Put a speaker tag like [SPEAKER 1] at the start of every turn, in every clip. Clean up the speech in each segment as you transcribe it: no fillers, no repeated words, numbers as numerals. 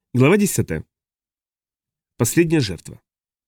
[SPEAKER 1] Глава 10. Последняя жертва.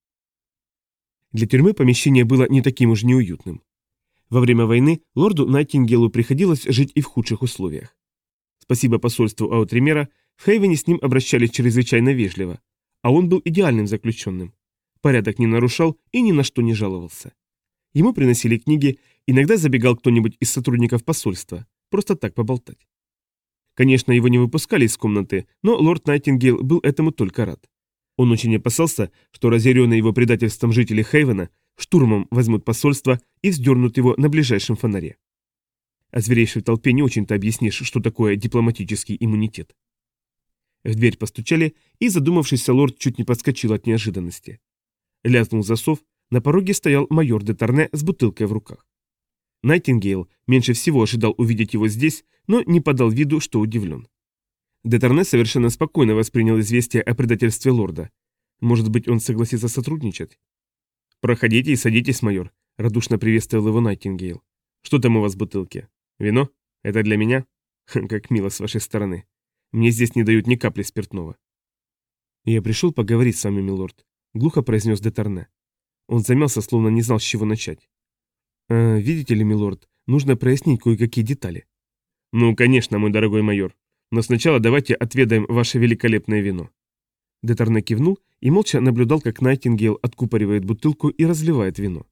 [SPEAKER 1] Для тюрьмы помещение было не таким уж неуютным. Во время войны лорду Найтингейлу приходилось жить и в худших условиях. Спасибо посольству Аутримера, в Хейвене с ним обращались чрезвычайно вежливо, а он был идеальным заключенным. Порядок не нарушал и ни на что не жаловался. Ему приносили книги, иногда забегал кто-нибудь из сотрудников посольства, просто так поболтать. Конечно, его не выпускали из комнаты, но лорд Найтингейл был этому только рад. Он очень опасался, что разъяренные его предательством жители Хейвена штурмом возьмут посольство и вздернут его на ближайшем фонаре. Озверевшей толпе не очень-то объяснишь, что такое дипломатический иммунитет. В дверь постучали, и задумавшийся лорд чуть не подскочил от неожиданности. Лязнул засов, на пороге стоял майор де Торне с бутылкой в руках. Найтингейл меньше всего ожидал увидеть его здесь, но не подал виду, что удивлен. Де Торне совершенно спокойно воспринял известие о предательстве лорда. Может быть, он согласится сотрудничать? «Проходите и садитесь, майор», — радушно приветствовал его Найтингейл. «Что там у вас в бутылке? Вино? Это для меня? Как мило с вашей стороны. Мне здесь не дают ни капли спиртного». «Я пришел поговорить с вами, милорд», — глухо произнес де Торне. Он замялся, словно не знал, с чего начать. «Видите ли, милорд, нужно прояснить кое-какие детали». «Ну, конечно, мой дорогой майор. Но сначала давайте отведаем ваше великолепное вино». Де Торне кивнул и молча наблюдал, как Найтингейл откупоривает бутылку и разливает вино.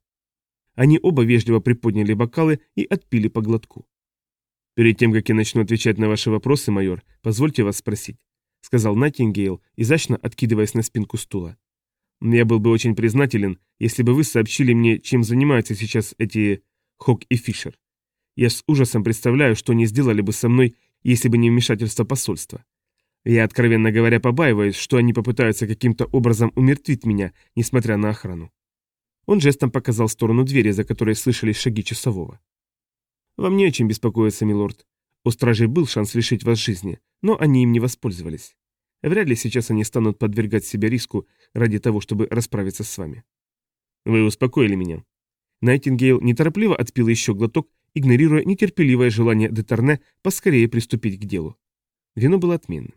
[SPEAKER 1] Они оба вежливо приподняли бокалы и отпили по глотку. «Перед тем, как я начну отвечать на ваши вопросы, майор, позвольте вас спросить», — сказал Найтингейл, изящно откидываясь на спинку стула. «Я был бы очень признателен, если бы вы сообщили мне, чем занимаются сейчас эти Хок и Фишер. Я с ужасом представляю, что они сделали бы со мной, если бы не вмешательство посольства. Я, откровенно говоря, побаиваюсь, что они попытаются каким-то образом умертвить меня, несмотря на охрану». Он жестом показал в сторону двери, за которой слышались шаги часового. «Вам не о чем беспокоиться, милорд. У стражей был шанс лишить вас жизни, но они им не воспользовались. Вряд ли сейчас они станут подвергать себя риску ради того, чтобы расправиться с вами». «Вы успокоили меня». Найтингейл неторопливо отпил еще глоток, игнорируя нетерпеливое желание де Торне поскорее приступить к делу. Вино было отменным.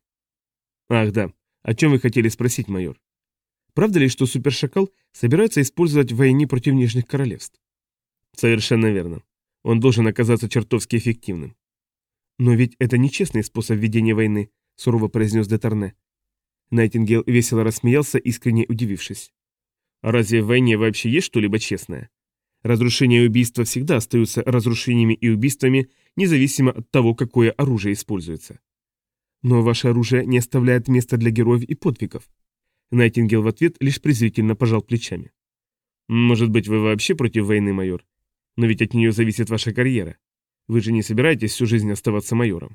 [SPEAKER 1] «Ах да, о чем вы хотели спросить, майор? Правда ли, что супершакал собирается использовать в войне против Нижних Королевств?» «Совершенно верно. Он должен оказаться чертовски эффективным». «Но ведь это нечестный способ ведения войны», — сурово произнес де Торне. Найтингейл весело рассмеялся, искренне удивившись. «А разве в войне вообще есть что-либо честное? Разрушение и убийства всегда остаются разрушениями и убийствами, независимо от того, какое оружие используется». «Но ваше оружие не оставляет места для героев и подвигов». Найтингейл в ответ лишь презрительно пожал плечами. «Может быть, вы вообще против войны, майор? Но ведь от нее зависит ваша карьера. Вы же не собираетесь всю жизнь оставаться майором?»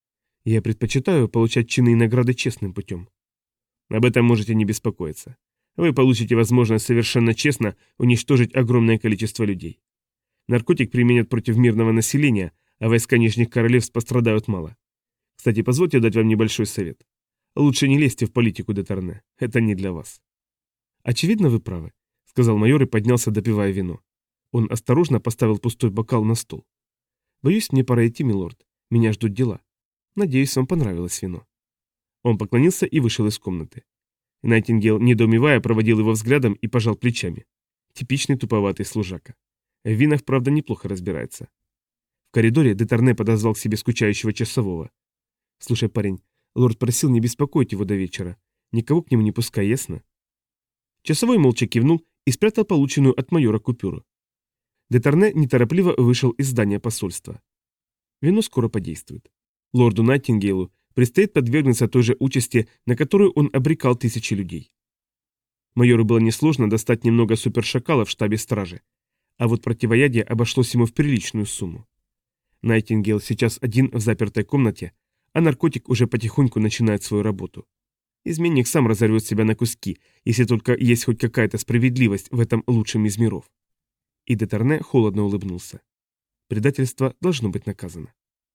[SPEAKER 1] «Я предпочитаю получать чины и награды честным путем». «Об этом можете не беспокоиться. Вы получите возможность совершенно честно уничтожить огромное количество людей. Наркотик применят против мирного населения, а войска Нижних Королевств пострадают мало. Кстати, позвольте дать вам небольшой совет. Лучше не лезьте в политику, де Торне. Это не для вас». «Очевидно, вы правы», — сказал майор и поднялся, допивая вино. Он осторожно поставил пустой бокал на стол. «Боюсь, мне пора идти, милорд. Меня ждут дела. Надеюсь, вам понравилось вино». Он поклонился и вышел из комнаты. Найтингейл, недоумевая, проводил его взглядом и пожал плечами. Типичный туповатый служака. В винах, правда, неплохо разбирается. В коридоре де Торне подозвал к себе скучающего часового. «Слушай, парень, лорд просил не беспокоить его до вечера. Никого к нему не пускай, ясно?» Часовой молча кивнул и спрятал полученную от майора купюру. Де Торне неторопливо вышел из здания посольства. Вино скоро подействует. Лорду Найтингейлу предстоит подвергнуться той же участи, на которую он обрекал тысячи людей. Майору было несложно достать немного супершакала в штабе стражи, а вот противоядие обошлось ему в приличную сумму. Найтингейл сейчас один в запертой комнате, а наркотик уже потихоньку начинает свою работу. Изменник сам разорвет себя на куски, если только есть хоть какая-то справедливость в этом лучшем из миров. И де Торне холодно улыбнулся. Предательство должно быть наказано.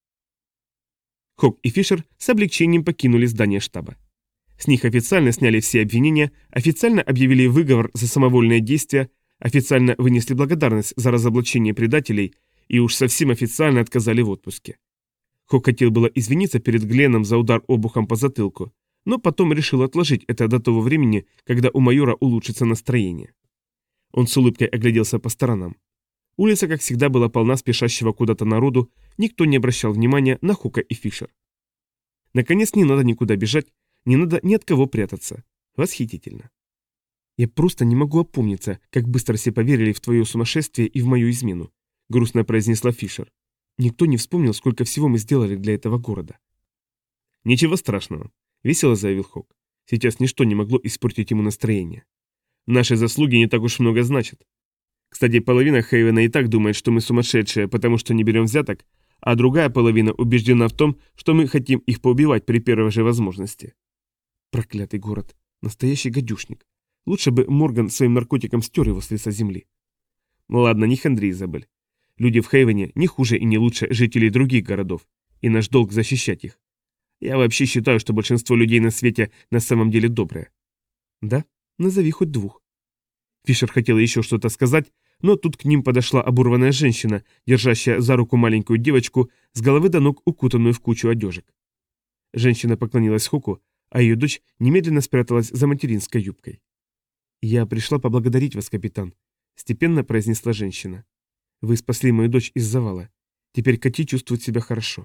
[SPEAKER 1] Хок и Фишер с облегчением покинули здание штаба. С них официально сняли все обвинения, официально объявили выговор за самовольное действие, официально вынесли благодарность за разоблачение предателей и уж совсем официально отказали в отпуске. Хок хотел было извиниться перед Гленном за удар обухом по затылку, но потом решил отложить это до того времени, когда у майора улучшится настроение. Он с улыбкой огляделся по сторонам. Улица, как всегда, была полна спешащего куда-то народу, никто не обращал внимания на Хока и Фишер. Наконец, не надо никуда бежать, не надо ни от кого прятаться. Восхитительно. «Я просто не могу опомниться, как быстро все поверили в твое сумасшествие и в мою измену», — грустно произнесла Фишер. «Никто не вспомнил, сколько всего мы сделали для этого города». «Ничего страшного», — весело заявил Хок. Сейчас ничто не могло испортить ему настроение. «Наши заслуги не так уж много значат. Кстати, половина Хейвена и так думает, что мы сумасшедшие, потому что не берем взяток, а другая половина убеждена в том, что мы хотим их поубивать при первой же возможности». Проклятый город. Настоящий гадюшник. Лучше бы Морган своим наркотиком стер его с лица земли. Ладно, не хандри, Изабель. Люди в Хейвене не хуже и не лучше жителей других городов, и наш долг защищать их. Я вообще считаю, что большинство людей на свете на самом деле добрые. Да? Назови хоть двух. Фишер хотела еще что-то сказать, но тут к ним подошла оборванная женщина, держащая за руку маленькую девочку, с головы до ног укутанную в кучу одежек. Женщина поклонилась Хоку, а ее дочь немедленно спряталась за материнской юбкой. «Я пришла поблагодарить вас, капитан», — степенно произнесла женщина. «Вы спасли мою дочь из завала. Теперь Кати чувствует себя хорошо».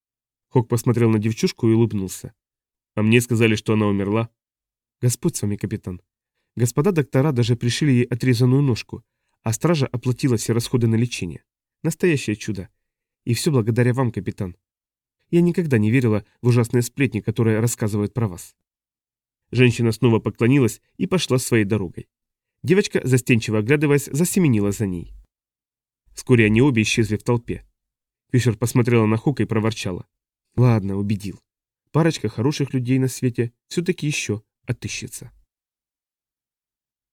[SPEAKER 1] Хок посмотрел на девчушку и улыбнулся. «А мне сказали, что она умерла». «Господь с вами, капитан. Господа доктора даже пришили ей отрезанную ножку, а стража оплатила все расходы на лечение. Настоящее чудо. И все благодаря вам, капитан. Я никогда не верила в ужасные сплетни, которые рассказывают про вас». Женщина снова поклонилась и пошла своей дорогой. Девочка, застенчиво оглядываясь, засеменила за ней. Вскоре они обе исчезли в толпе. Фишер посмотрела на Хока и проворчала. «Ладно, убедил. Парочка хороших людей на свете все-таки еще отыщется».